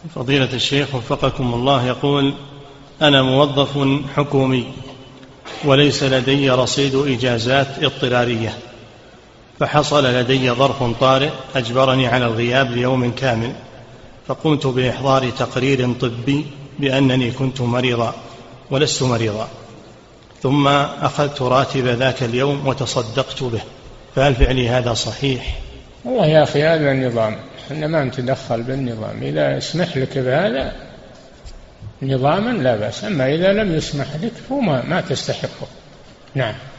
فضيلة الشيخ وفقكم الله، يقول: أنا موظف حكومي وليس لدي رصيد إجازات اضطرارية، فحصل لدي ظرف طارئ أجبرني على الغياب ليوم كامل، فقمت بإحضار تقرير طبي بأنني كنت مريضا ولست مريضا، ثم أخذت راتب ذاك اليوم وتصدقت به، فهل فعلي هذا صحيح؟ والله يا أخي هذا النظام، إحنا ما نتدخل بالنظام. إذا اسمح لك بهذا نظاما لا بأس، أما إذا لم يسمح لك فما تستحقه. نعم.